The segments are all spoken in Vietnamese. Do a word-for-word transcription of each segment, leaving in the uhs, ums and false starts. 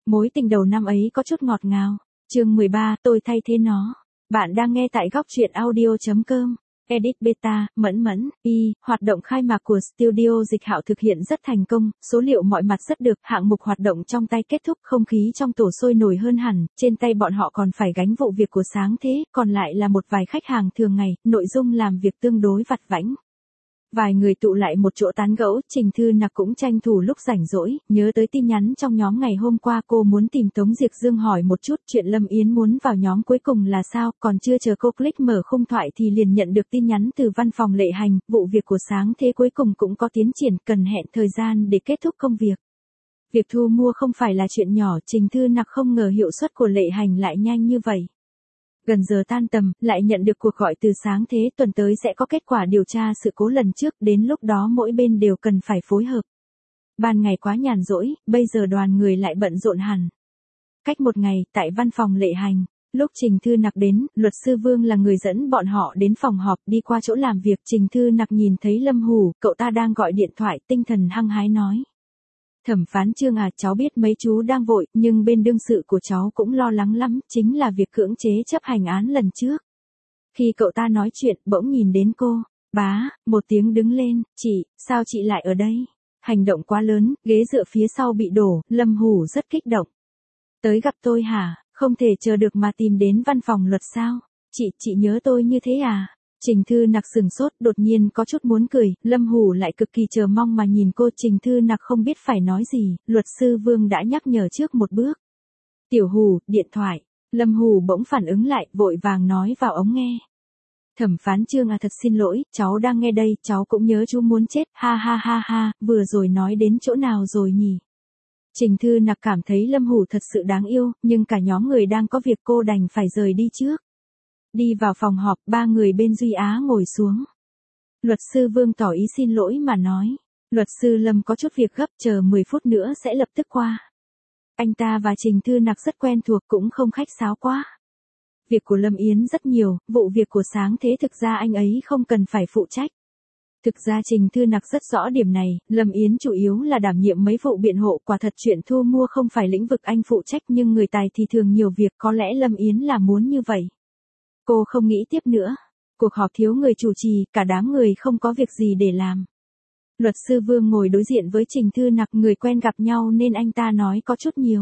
Mối tình đầu năm ấy có chút ngọt ngào. Chương mười ba, tôi thay thế nó. Bạn đang nghe tại góc truyện audio chấm com. Edit Beta, Mẫn Mẫn, y, hoạt động khai mạc của Studio Dịch Hạo thực hiện rất thành công, số liệu mọi mặt rất được, hạng mục hoạt động trong tay kết thúc, không khí trong tổ sôi nổi hơn hẳn, trên tay bọn họ còn phải gánh vụ việc của sáng thế, còn lại là một vài khách hàng thường ngày, nội dung làm việc tương đối vặt vãnh. Vài người tụ lại một chỗ tán gẫu, Trình Thư Nặc cũng tranh thủ lúc rảnh rỗi, nhớ tới tin nhắn trong nhóm ngày hôm qua cô muốn tìm Tống Diệc Dương hỏi một chút chuyện Lâm Yến muốn vào nhóm cuối cùng là sao, còn chưa chờ cô click mở khung thoại thì liền nhận được tin nhắn từ văn phòng Lệ Hành, vụ việc của sáng thế cuối cùng cũng có tiến triển, cần hẹn thời gian để kết thúc công việc. Việc thu mua không phải là chuyện nhỏ, Trình Thư Nặc không ngờ hiệu suất của Lệ Hành lại nhanh như vậy. Gần giờ tan tầm, lại nhận được cuộc gọi từ sáng thế, tuần tới sẽ có kết quả điều tra sự cố lần trước, đến lúc đó mỗi bên đều cần phải phối hợp. Ban ngày quá nhàn rỗi, bây giờ đoàn người lại bận rộn hẳn. Cách một ngày, tại văn phòng Lệ Hành, lúc Trình Thư Nặc đến, luật sư Vương là người dẫn bọn họ đến phòng họp, đi qua chỗ làm việc, Trình Thư Nặc nhìn thấy Lâm Hủ, cậu ta đang gọi điện thoại, tinh thần hăng hái nói. Thẩm phán Trương à, cháu biết mấy chú đang vội, nhưng bên đương sự của cháu cũng lo lắng lắm, chính là việc cưỡng chế chấp hành án lần trước. Khi cậu ta nói chuyện, bỗng nhìn đến cô, bá, một tiếng đứng lên, chị, sao chị lại ở đây? Hành động quá lớn, ghế dựa phía sau bị đổ, Lâm Hủ rất kích động. Tới gặp tôi hả, không thể chờ được mà tìm đến văn phòng luật sao? Chị, chị nhớ tôi như thế à? Trình Thư Nặc sừng sốt, đột nhiên có chút muốn cười, Lâm Hủ lại cực kỳ chờ mong mà nhìn cô. Trình Thư Nặc không biết phải nói gì, luật sư Vương đã nhắc nhở trước một bước. Tiểu Hủ, điện thoại. Lâm Hủ bỗng phản ứng lại, vội vàng nói vào ống nghe. Thẩm phán Trương à, thật xin lỗi, cháu đang nghe đây, cháu cũng nhớ chú muốn chết, ha ha ha ha, vừa rồi nói đến chỗ nào rồi nhỉ? Trình Thư Nặc cảm thấy Lâm Hủ thật sự đáng yêu, nhưng cả nhóm người đang có việc cô đành phải rời đi trước. Đi vào phòng họp, ba người bên Duy Á ngồi xuống. Luật sư Vương tỏ ý xin lỗi mà nói. Luật sư Lâm có chút việc gấp, chờ mười phút nữa sẽ lập tức qua. Anh ta và Trình Thư Nặc rất quen thuộc, cũng không khách sáo quá. Việc của Lâm Yến rất nhiều, vụ việc của sáng thế thực ra anh ấy không cần phải phụ trách. Thực ra Trình Thư Nặc rất rõ điểm này, Lâm Yến chủ yếu là đảm nhiệm mấy vụ biện hộ, quả thật chuyện thu mua không phải lĩnh vực anh phụ trách, nhưng người tài thì thường nhiều việc, có lẽ Lâm Yến là muốn như vậy. Cô không nghĩ tiếp nữa. Cuộc họp thiếu người chủ trì, cả đám người không có việc gì để làm. Luật sư Vương ngồi đối diện với Trình Thư Nặc, người quen gặp nhau nên anh ta nói có chút nhiều.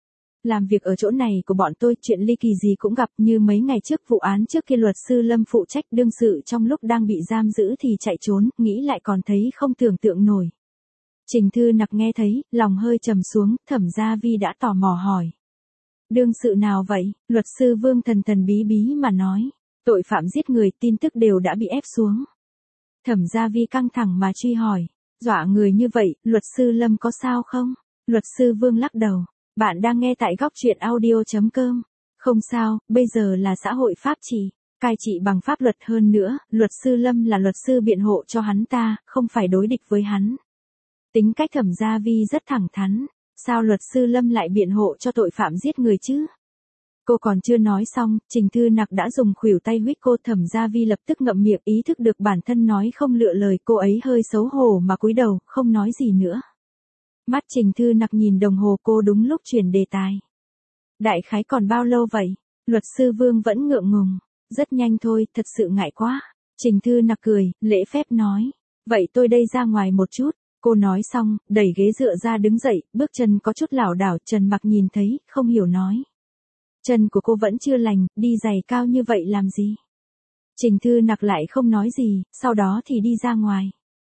Làm việc ở chỗ này của bọn tôi, chuyện ly kỳ gì cũng gặp, như mấy ngày trước vụ án trước kia luật sư Lâm phụ trách, đương sự trong lúc đang bị giam giữ thì chạy trốn, nghĩ lại còn thấy không tưởng tượng nổi. Trình Thư Nặc nghe thấy, lòng hơi trầm xuống, Thẩm Gia Vi đã tò mò hỏi. Đương sự nào vậy? Luật sư Vương thần thần bí bí mà nói. Tội phạm giết người, tin tức đều đã bị ép xuống. Thẩm Gia Vi căng thẳng mà truy hỏi. Dọa người như vậy, luật sư Lâm có sao không? Luật sư Vương lắc đầu. Bạn đang nghe tại góc truyện audio chấm com. Không sao, bây giờ là xã hội pháp trị. Cai trị bằng pháp luật, hơn nữa, luật sư Lâm là luật sư biện hộ cho hắn ta, không phải đối địch với hắn. Tính cách Thẩm Gia Vi rất thẳng thắn. Sao luật sư Lâm lại biện hộ cho tội phạm giết người chứ? Cô còn chưa nói xong, Trình Thư Nặc đã dùng khuỷu tay huých cô. Thẩm Gia Vi lập tức ngậm miệng, ý thức được bản thân nói không lựa lời, cô ấy hơi xấu hổ mà cúi đầu, không nói gì nữa. Mắt Trình Thư Nặc nhìn đồng hồ, cô đúng lúc chuyển đề tài. Đại khái còn bao lâu vậy? Luật sư Vương vẫn ngượng ngùng. Rất nhanh thôi, thật sự ngại quá. Trình Thư Nặc cười, lễ phép nói. Vậy tôi đây ra ngoài một chút. Cô nói xong, đẩy ghế dựa ra đứng dậy, bước chân có chút lảo đảo, Trần Mặc nhìn thấy, không hiểu nói. Chân của cô vẫn chưa lành, đi giày cao như vậy làm gì? Trình Thư Nặc lại không nói gì, sau đó thì đi ra ngoài.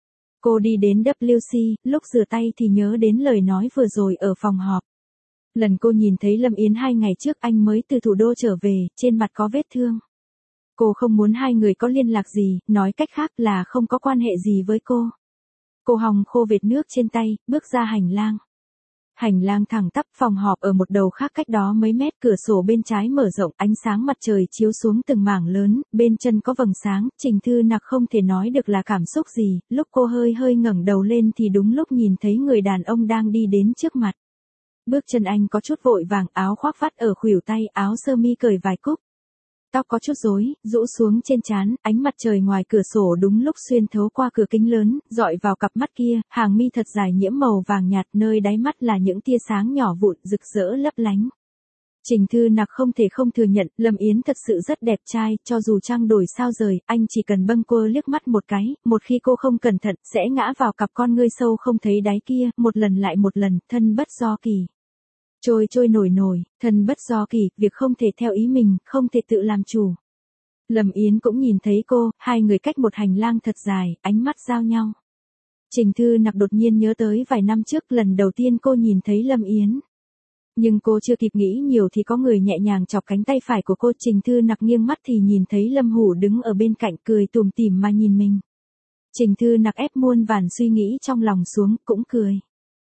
Cô đi đến W C, lúc rửa tay thì nhớ đến lời nói vừa rồi ở phòng họp. Lần cô nhìn thấy Lâm Yến hai ngày trước, anh mới từ thủ đô trở về, trên mặt có vết thương. Cô không muốn hai người có liên lạc gì, nói cách khác là không có quan hệ gì với cô. Cô hòng khô vệt nước trên tay, bước ra hành lang. Hành lang thẳng tắp, phòng họp ở một đầu khác cách đó mấy mét, cửa sổ bên trái mở rộng, ánh sáng mặt trời chiếu xuống từng mảng lớn, bên chân có vầng sáng. Trình Thư Nặc không thể nói được là cảm xúc gì, lúc cô hơi hơi ngẩng đầu lên thì đúng lúc nhìn thấy người đàn ông đang đi đến trước mặt. Bước chân anh có chút vội vàng, áo khoác vắt ở khuỷu tay, áo sơ mi cởi vài cúc. Tóc có chút rối, rũ xuống trên trán, ánh mặt trời ngoài cửa sổ đúng lúc xuyên thấu qua cửa kính lớn, dọi vào cặp mắt kia, hàng mi thật dài nhiễm màu vàng nhạt, nơi đáy mắt là những tia sáng nhỏ vụn rực rỡ lấp lánh. Trình Thư Nặc không thể không thừa nhận, Lâm Yến thật sự rất đẹp trai, cho dù trăng đổi sao rời, anh chỉ cần bâng cô liếc mắt một cái, một khi cô không cẩn thận, sẽ ngã vào cặp con ngươi sâu không thấy đáy kia, một lần lại một lần, thân bất do kỳ. Trôi trôi nổi nổi, thân bất do kỳ, việc không thể theo ý mình, không thể tự làm chủ. Lâm Yến cũng nhìn thấy cô, hai người cách một hành lang thật dài, ánh mắt giao nhau. Trình Thư Nặc đột nhiên nhớ tới vài năm trước lần đầu tiên cô nhìn thấy Lâm Yến. Nhưng cô chưa kịp nghĩ nhiều thì có người nhẹ nhàng chọc cánh tay phải của cô. Trình Thư Nặc nghiêng mắt thì nhìn thấy Lâm Hủ đứng ở bên cạnh cười tủm tỉm mà nhìn mình. Trình Thư Nặc ép muôn vàn suy nghĩ trong lòng xuống, cũng cười.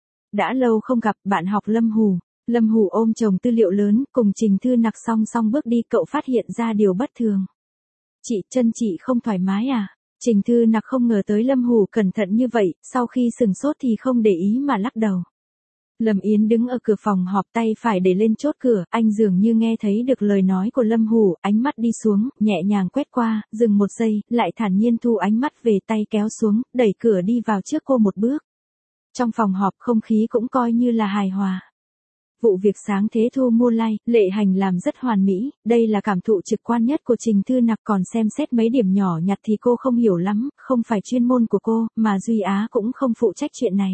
Đã lâu không gặp, bạn học Lâm Hủ. Lâm Hủ ôm chồng tư liệu lớn, cùng Trình Thư Nặc song song bước đi, cậu phát hiện ra điều bất thường. Chị, chân chị không thoải mái à? Trình Thư Nặc không ngờ tới Lâm Hủ cẩn thận như vậy, sau khi sừng sốt thì không để ý mà lắc đầu. Lâm Yến đứng ở cửa phòng họp, tay phải để lên chốt cửa, anh dường như nghe thấy được lời nói của Lâm Hủ, ánh mắt đi xuống, nhẹ nhàng quét qua, dừng một giây, lại thản nhiên thu ánh mắt về, tay kéo xuống, đẩy cửa đi vào trước cô một bước. Trong phòng họp không khí cũng coi như là hài hòa. Vụ việc sáng thế thu mua like, Lệ Hành làm rất hoàn mỹ, đây là cảm thụ trực quan nhất của Trình Thư Nặc, còn xem xét mấy điểm nhỏ nhặt thì cô không hiểu lắm, không phải chuyên môn của cô, mà Duy Á cũng không phụ trách chuyện này.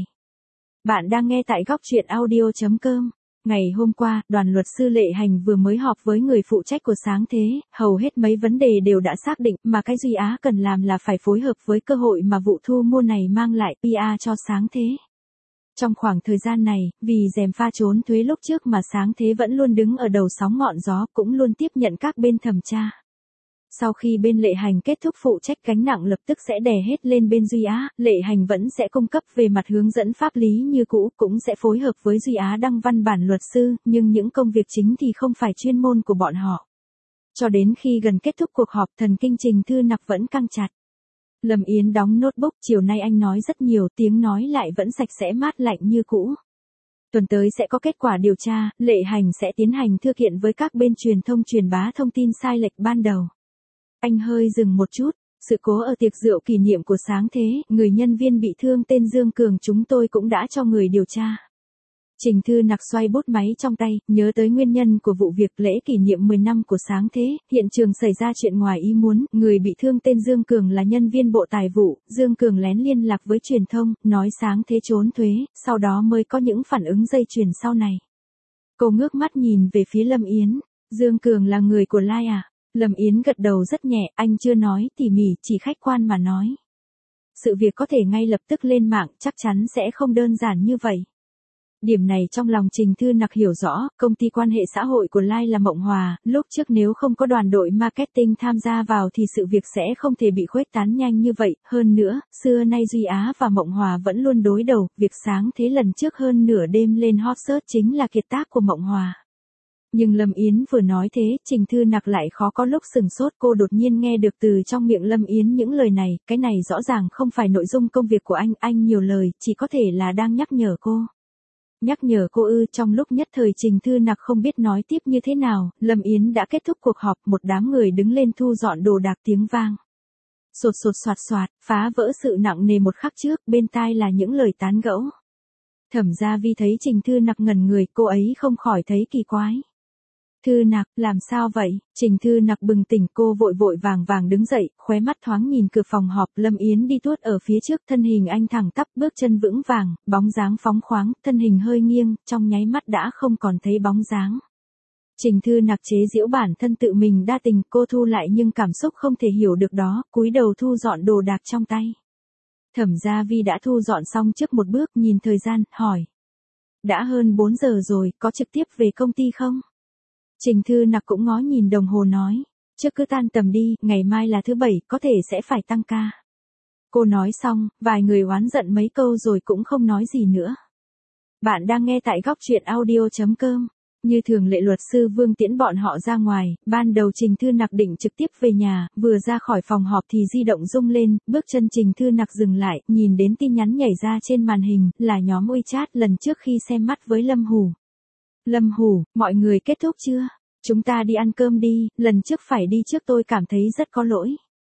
Bạn đang nghe tại góc truyện audio chấm com. Ngày hôm qua, đoàn luật sư Lệ Hành vừa mới họp với người phụ trách của Sáng Thế, hầu hết mấy vấn đề đều đã xác định, mà cái Duy Á cần làm là phải phối hợp với cơ hội mà vụ thu mua này mang lại pê e cho Sáng Thế. Trong khoảng thời gian này, vì gièm pha trốn thuế lúc trước mà Sáng Thế vẫn luôn đứng ở đầu sóng ngọn gió, cũng luôn tiếp nhận các bên thẩm tra. Sau khi bên Lệ Hành kết thúc phụ trách, gánh nặng lập tức sẽ đè hết lên bên Duy Á, Lệ Hành vẫn sẽ cung cấp về mặt hướng dẫn pháp lý như cũ, cũng sẽ phối hợp với Duy Á đăng văn bản luật sư, nhưng những công việc chính thì không phải chuyên môn của bọn họ. Cho đến khi gần kết thúc cuộc họp, thần kinh Trình Thư Nặc vẫn căng chặt. Lâm Yến đóng notebook, chiều nay anh nói rất nhiều, tiếng nói lại vẫn sạch sẽ mát lạnh như cũ. Tuần tới sẽ có kết quả điều tra, Lệ Hành sẽ tiến hành thư kiện với các bên truyền thông truyền bá thông tin sai lệch ban đầu. Anh hơi dừng một chút, sự cố ở tiệc rượu kỷ niệm của Sáng Thế, người nhân viên bị thương tên Dương Cường chúng tôi cũng đã cho người điều tra. Trình Thư Nặc xoay bút máy trong tay, nhớ tới nguyên nhân của vụ việc lễ kỷ niệm mười năm của Sáng Thế, hiện trường xảy ra chuyện ngoài ý muốn, người bị thương tên Dương Cường là nhân viên bộ tài vụ, Dương Cường lén liên lạc với truyền thông, nói Sáng Thế trốn thuế, sau đó mới có những phản ứng dây chuyền sau này. Cô ngước mắt nhìn về phía Lâm Yến, Dương Cường là người của Lai à? Lâm Yến gật đầu rất nhẹ, anh chưa nói tỉ mỉ, chỉ khách quan mà nói. Sự việc có thể ngay lập tức lên mạng, chắc chắn sẽ không đơn giản như vậy. Điểm này trong lòng Trình Thư Nặc hiểu rõ, công ty quan hệ xã hội của Lai là Mộng Hòa, lúc trước nếu không có đoàn đội marketing tham gia vào thì sự việc sẽ không thể bị khuếch tán nhanh như vậy, hơn nữa, xưa nay Duy Á và Mộng Hòa vẫn luôn đối đầu, việc Sáng Thế lần trước hơn nửa đêm lên hot search chính là kiệt tác của Mộng Hòa. Nhưng Lâm Yến vừa nói thế, Trình Thư Nặc lại khó có lúc sừng sốt, cô đột nhiên nghe được từ trong miệng Lâm Yến những lời này, cái này rõ ràng không phải nội dung công việc của anh, anh nhiều lời, chỉ có thể là đang nhắc nhở cô. Nhắc nhở cô ư? Trong lúc nhất thời Trình Thư Nặc không biết nói tiếp như thế nào, Lâm Yến đã kết thúc cuộc họp, một đám người đứng lên thu dọn đồ đạc, tiếng vang. Sột sột soạt soạt, phá vỡ sự nặng nề một khắc trước, bên tai là những lời tán gẫu. Thẩm Gia Vi thấy Trình Thư Nặc ngẩn người, cô ấy không khỏi thấy kỳ quái. Thư Nặc, làm sao vậy? Trình Thư Nặc bừng tỉnh, cô vội vội vàng vàng đứng dậy, khóe mắt thoáng nhìn cửa phòng họp, Lâm Yến đi tuốt ở phía trước, thân hình anh thẳng tắp, bước chân vững vàng, bóng dáng phóng khoáng, thân hình hơi nghiêng, trong nháy mắt đã không còn thấy bóng dáng. Trình Thư Nặc chế giễu bản thân tự mình đa tình, cô thu lại nhưng cảm xúc không thể hiểu được đó, cúi đầu thu dọn đồ đạc trong tay. Thẩm Gia Vi đã thu dọn xong trước một bước, nhìn thời gian, hỏi. Đã hơn bốn giờ rồi, có trực tiếp về công ty không? Trình Thư Nặc cũng ngó nhìn đồng hồ nói, trước cứ tan tầm đi, ngày mai là thứ bảy, có thể sẽ phải tăng ca. Cô nói xong, vài người oán giận mấy câu rồi cũng không nói gì nữa. Bạn đang nghe tại góc truyện audio chấm com. Như thường lệ luật sư Vương tiễn bọn họ ra ngoài, ban đầu Trình Thư Nặc định trực tiếp về nhà, vừa ra khỏi phòng họp thì di động rung lên, bước chân Trình Thư Nặc dừng lại, nhìn đến tin nhắn nhảy ra trên màn hình, là nhóm WeChat lần trước khi xem mắt với Lâm Hủ. Lâm Hủ, mọi người kết thúc chưa? Chúng ta đi ăn cơm đi, lần trước phải đi trước tôi cảm thấy rất có lỗi.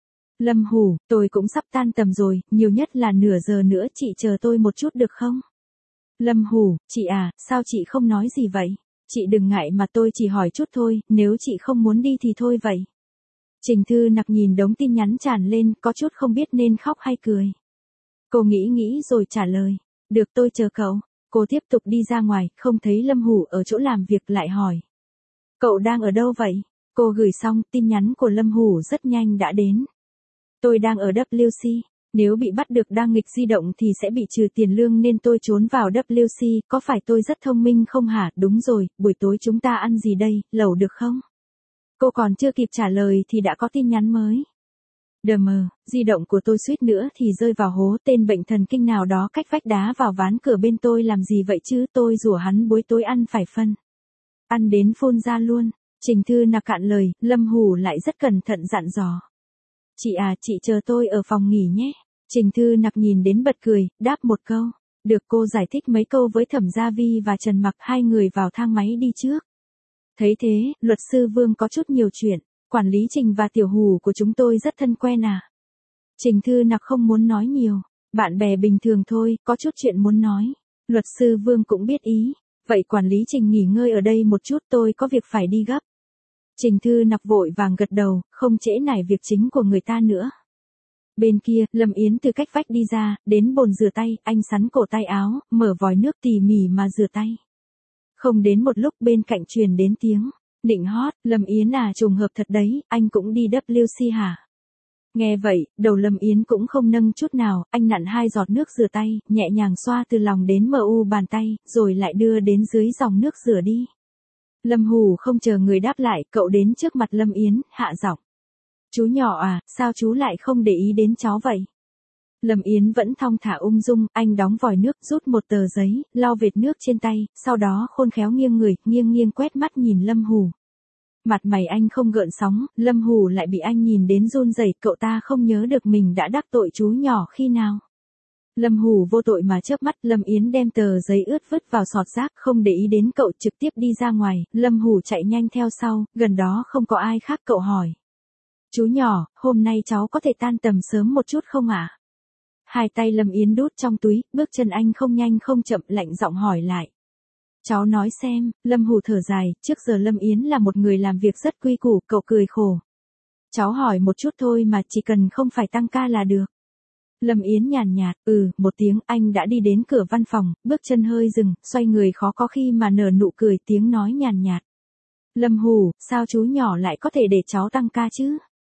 Lâm Hủ, tôi cũng sắp tan tầm rồi, nhiều nhất là nửa giờ nữa chị chờ tôi một chút được không? Lâm Hủ, chị à, sao chị không nói gì vậy? Chị đừng ngại mà tôi chỉ hỏi chút thôi, nếu chị không muốn đi thì thôi vậy. Trình Thư Nặc nhìn đống tin nhắn tràn lên, có chút không biết nên khóc hay cười. Cô nghĩ nghĩ rồi trả lời, được tôi chờ cậu. Cô tiếp tục đi ra ngoài, không thấy Lâm Hủ ở chỗ làm việc lại hỏi. Cậu đang ở đâu vậy? Cô gửi xong, tin nhắn của Lâm Hủ rất nhanh đã đến. Tôi đang ở W C, nếu bị bắt được đang nghịch di động thì sẽ bị trừ tiền lương nên tôi trốn vào W C, có phải tôi rất thông minh không hả? Đúng rồi, buổi tối chúng ta ăn gì đây, lẩu được không? Cô còn chưa kịp trả lời thì đã có tin nhắn mới. Đờ mờ, di động của tôi suýt nữa thì rơi vào hố, tên bệnh thần kinh nào đó cách vách đá vào ván cửa bên tôi làm gì vậy chứ, tôi rủa hắn buổi tối ăn phải phân. Ăn đến phun ra luôn. Trình Thư Nặc cạn lời, Lâm Hủ lại rất cẩn thận dặn dò. Chị à, chị chờ tôi ở phòng nghỉ nhé. Trình Thư Nặc nhìn đến bật cười, đáp một câu. Được, cô giải thích mấy câu với Thẩm Gia Vi và Trần Mặc, hai người vào thang máy đi trước. Thấy thế, luật sư Vương có chút nhiều chuyện. Quản lý Trình và Tiểu Hủ của chúng tôi rất thân quen à. Trình Thư Nặc không muốn nói nhiều. Bạn bè bình thường thôi, có chút chuyện muốn nói. Luật sư Vương cũng biết ý. Vậy quản lý Trình nghỉ ngơi ở đây một chút, tôi có việc phải đi gấp. Trình Thư Nặc vội vàng gật đầu, không trễ nải việc chính của người ta nữa. Bên kia, Lâm Yến từ cách vách đi ra, đến bồn rửa tay, anh sắn cổ tay áo, mở vòi nước tỉ mỉ mà rửa tay. Không đến một lúc bên cạnh truyền đến tiếng. Nịnh hót, Lâm Yến à, trùng hợp thật đấy, anh cũng đi W C hả? Nghe vậy, đầu Lâm Yến cũng không nâng chút nào, anh nặn hai giọt nước rửa tay, nhẹ nhàng xoa từ lòng đến mu bàn tay, rồi lại đưa đến dưới dòng nước rửa đi. Lâm Hủ không chờ người đáp lại, cậu đến trước mặt Lâm Yến, hạ giọng. Chú nhỏ à, sao chú lại không để ý đến cháu vậy? Lâm Yến vẫn thong thả ung dung, anh đóng vòi nước, rút một tờ giấy, lau vệt nước trên tay, sau đó khôn khéo nghiêng người, nghiêng nghiêng quét mắt nhìn Lâm Hủ. Mặt mày anh không gợn sóng, Lâm Hủ lại bị anh nhìn đến run rẩy, cậu ta không nhớ được mình đã đắc tội chú nhỏ khi nào. Lâm Hủ vô tội mà chớp mắt, Lâm Yến đem tờ giấy ướt vứt vào sọt rác, không để ý đến cậu, trực tiếp đi ra ngoài, Lâm Hủ chạy nhanh theo sau, gần đó không có ai khác, cậu hỏi. Chú nhỏ, hôm nay cháu có thể tan tầm sớm một chút không ạ? À? Hai tay Lâm Yến đút trong túi, bước chân anh không nhanh không chậm, lạnh giọng hỏi lại. Cháu nói xem, Lâm Hủ thở dài, trước giờ Lâm Yến là một người làm việc rất quy củ, cậu cười khổ. Cháu hỏi một chút thôi mà, chỉ cần không phải tăng ca là được. Lâm Yến nhàn nhạt, ừ, một tiếng, anh đã đi đến cửa văn phòng, bước chân hơi dừng, xoay người khó có khi mà nở nụ cười, tiếng nói nhàn nhạt. Lâm Hủ, sao chú nhỏ lại có thể để cháu tăng ca chứ?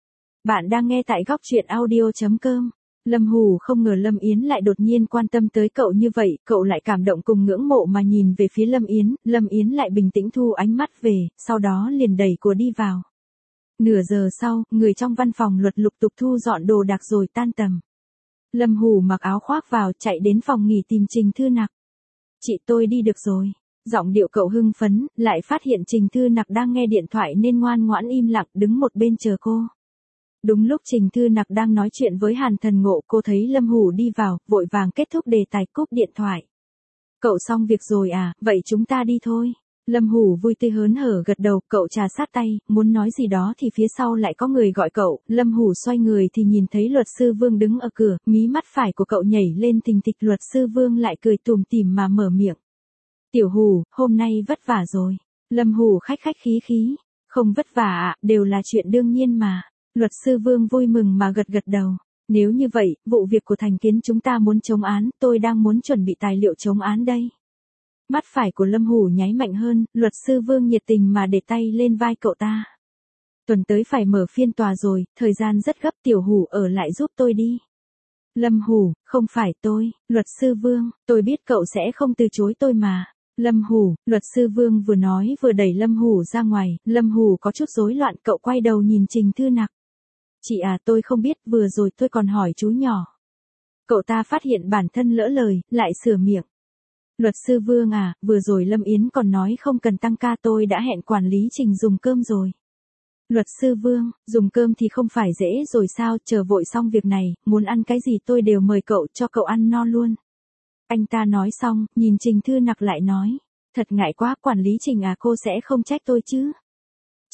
Bạn đang nghe tại góc truyện audio chấm com. Lâm Hủ không ngờ Lâm Yến lại đột nhiên quan tâm tới cậu như vậy, cậu lại cảm động cùng ngưỡng mộ mà nhìn về phía Lâm Yến, Lâm Yến lại bình tĩnh thu ánh mắt về, sau đó liền đẩy cửa đi vào. Nửa giờ sau, người trong văn phòng luật lục tục thu dọn đồ đạc rồi tan tầm. Lâm Hủ mặc áo khoác vào, chạy đến phòng nghỉ tìm Trình Thư Nặc. Chị, tôi đi được rồi. Giọng điệu cậu hưng phấn, lại phát hiện Trình Thư Nặc đang nghe điện thoại nên ngoan ngoãn im lặng đứng một bên chờ cô. Đúng lúc Trình Thư Nặc đang nói chuyện với Hàn Thần Ngộ, cô thấy Lâm Hủ đi vào, vội vàng kết thúc đề tài, cúp điện thoại. Cậu xong việc rồi à, vậy chúng ta đi thôi. Lâm Hủ vui tươi hớn hở gật đầu, cậu trà sát tay, muốn nói gì đó thì phía sau lại có người gọi cậu, Lâm Hủ xoay người thì nhìn thấy luật sư Vương đứng ở cửa, mí mắt phải của cậu nhảy lên thình thịch, luật sư Vương lại cười tủm tỉm mà mở miệng. Tiểu Hủ, hôm nay vất vả rồi. Lâm Hủ khách khách khí khí, không vất vả ạ, đều là chuyện đương nhiên mà. Luật sư Vương vui mừng mà gật gật đầu. Nếu như vậy, vụ việc của Thành Kiến chúng ta muốn chống án, tôi đang muốn chuẩn bị tài liệu chống án đây. Mắt phải của Lâm Hủ nháy mạnh hơn, luật sư Vương nhiệt tình mà để tay lên vai cậu ta. Tuần tới phải mở phiên tòa rồi, thời gian rất gấp, Tiểu Hủ ở lại giúp tôi đi. Lâm Hủ, không phải tôi, luật sư Vương, tôi biết cậu sẽ không từ chối tôi mà. Lâm Hủ, luật sư Vương vừa nói vừa đẩy Lâm Hủ ra ngoài, Lâm Hủ có chút rối loạn, cậu quay đầu nhìn Trình Thư Nặc. Chị à, tôi không biết, vừa rồi tôi còn hỏi chú nhỏ. Cậu ta phát hiện bản thân lỡ lời, lại sửa miệng. Luật sư Vương à, vừa rồi Lâm Yến còn nói không cần tăng ca, tôi đã hẹn quản lý Trình dùng cơm rồi. Luật sư Vương, dùng cơm thì không phải dễ rồi sao, chờ vội xong việc này, muốn ăn cái gì tôi đều mời cậu, cho cậu ăn no luôn. Anh ta nói xong, nhìn Trình Thư Nặc lại nói. Thật ngại quá, quản lý Trình à, cô sẽ không trách tôi chứ?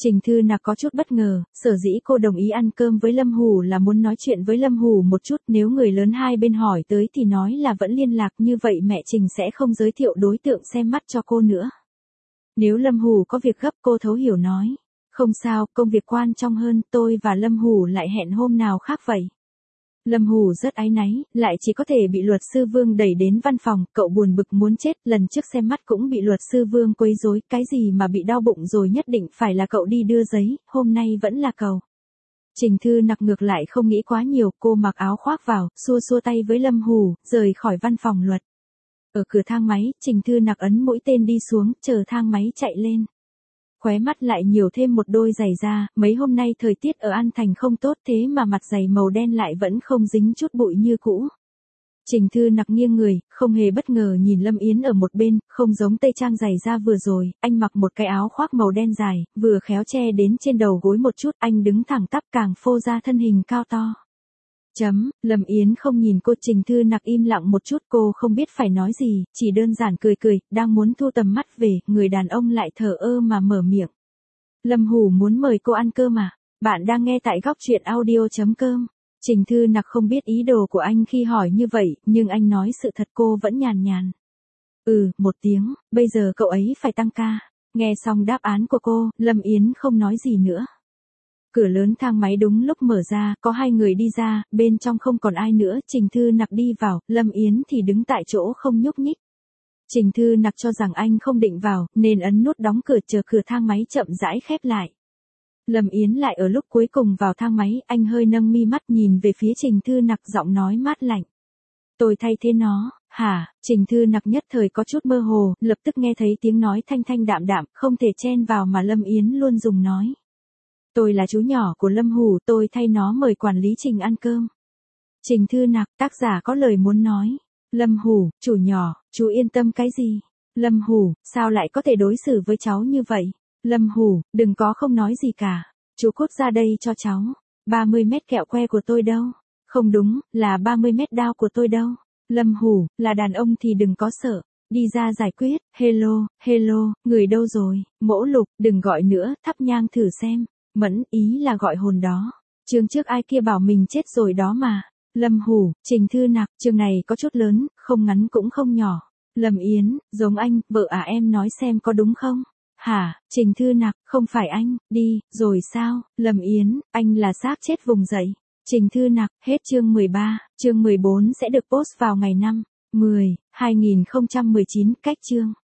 Trình Thư Nặc có chút bất ngờ, sở dĩ cô đồng ý ăn cơm với Lâm Hủ là muốn nói chuyện với Lâm Hủ một chút, nếu người lớn hai bên hỏi tới thì nói là vẫn liên lạc, như vậy mẹ Trình sẽ không giới thiệu đối tượng xem mắt cho cô nữa. Nếu Lâm Hủ có việc gấp, cô thấu hiểu nói, không sao, công việc quan trọng hơn, tôi và Lâm Hủ lại hẹn hôm nào khác vậy. Lâm Hủ rất áy náy, lại chỉ có thể bị luật sư Vương đẩy đến văn phòng, cậu buồn bực muốn chết, lần trước xem mắt cũng bị luật sư Vương quấy rối, cái gì mà bị đau bụng rồi nhất định phải là cậu đi đưa giấy, hôm nay vẫn là cậu. Trình Thư Nặc ngược lại không nghĩ quá nhiều, cô mặc áo khoác vào, xua xua tay với Lâm Hủ, rời khỏi văn phòng luật. Ở cửa thang máy, Trình Thư Nặc ấn mũi tên đi xuống, chờ thang máy chạy lên. Khóe mắt lại nhiều thêm một đôi giày da, mấy hôm nay thời tiết ở An Thành không tốt thế mà mặt giày màu đen lại vẫn không dính chút bụi như cũ. Trình Thư Nặc nghiêng người, không hề bất ngờ nhìn Lâm Yến ở một bên, không giống tây trang giày da vừa rồi, anh mặc một cái áo khoác màu đen dài, vừa khéo che đến trên đầu gối một chút, anh đứng thẳng tắp càng phô ra thân hình cao to. Chấm, Lâm Yến không nhìn cô. Trình Thư Nặc im lặng một chút, cô không biết phải nói gì, chỉ đơn giản cười cười, đang muốn thu tầm mắt về, người đàn ông lại thờ ơ mà mở miệng. Lâm Hủ muốn mời cô ăn cơm à? Bạn đang nghe tại góc truyện audio chấm com. Trình Thư Nặc không biết ý đồ của anh khi hỏi như vậy, nhưng anh nói sự thật cô vẫn nhàn nhàn. Ừ, một tiếng, bây giờ cậu ấy phải tăng ca. Nghe xong đáp án của cô, Lâm Yến không nói gì nữa. Cửa lớn thang máy đúng lúc mở ra, có hai người đi ra, bên trong không còn ai nữa, Trình Thư Nặc đi vào, Lâm Yến thì đứng tại chỗ không nhúc nhích. Trình Thư Nặc cho rằng anh không định vào, nên ấn nút đóng cửa chờ cửa thang máy chậm rãi khép lại. Lâm Yến lại ở lúc cuối cùng vào thang máy, anh hơi nâng mi mắt nhìn về phía Trình Thư Nặc, giọng nói mát lạnh. Tôi thay thế nó, hả? Trình Thư Nặc nhất thời có chút mơ hồ, lập tức nghe thấy tiếng nói thanh thanh đạm đạm, không thể chen vào mà Lâm Yến luôn dùng nói. Tôi là chú nhỏ của Lâm Hủ, tôi thay nó mời quản lý Trình ăn cơm. Trình Thư Nặc, tác giả có lời muốn nói. Lâm Hủ, chủ nhỏ, chú yên tâm cái gì? Lâm Hủ, sao lại có thể đối xử với cháu như vậy? Lâm Hủ, đừng có không nói gì cả. Chú cút ra đây cho cháu. ba mươi mét kẹo que của tôi đâu? Không đúng, là ba mươi mét đao của tôi đâu? Lâm Hủ, là đàn ông thì đừng có sợ. Đi ra giải quyết. Hello, hello, người đâu rồi? Mỗ Lục, đừng gọi nữa, thắp nhang thử xem. Mẫn, ý là gọi hồn đó. Chương trước ai kia bảo mình chết rồi đó mà. Lâm Hủ, Trình Thư Nặc, chương này có chút lớn, không ngắn cũng không nhỏ. Lâm Yến, giống anh, vợ à, em nói xem có đúng không? Hả? Trình Thư Nặc, không phải anh, đi, rồi sao? Lâm Yến, anh là xác chết vùng dậy. Trình Thư Nặc, hết chương mười ba, chương mười bốn sẽ được post vào ngày năm, mười, hai nghìn không trăm mười chín, cách chương.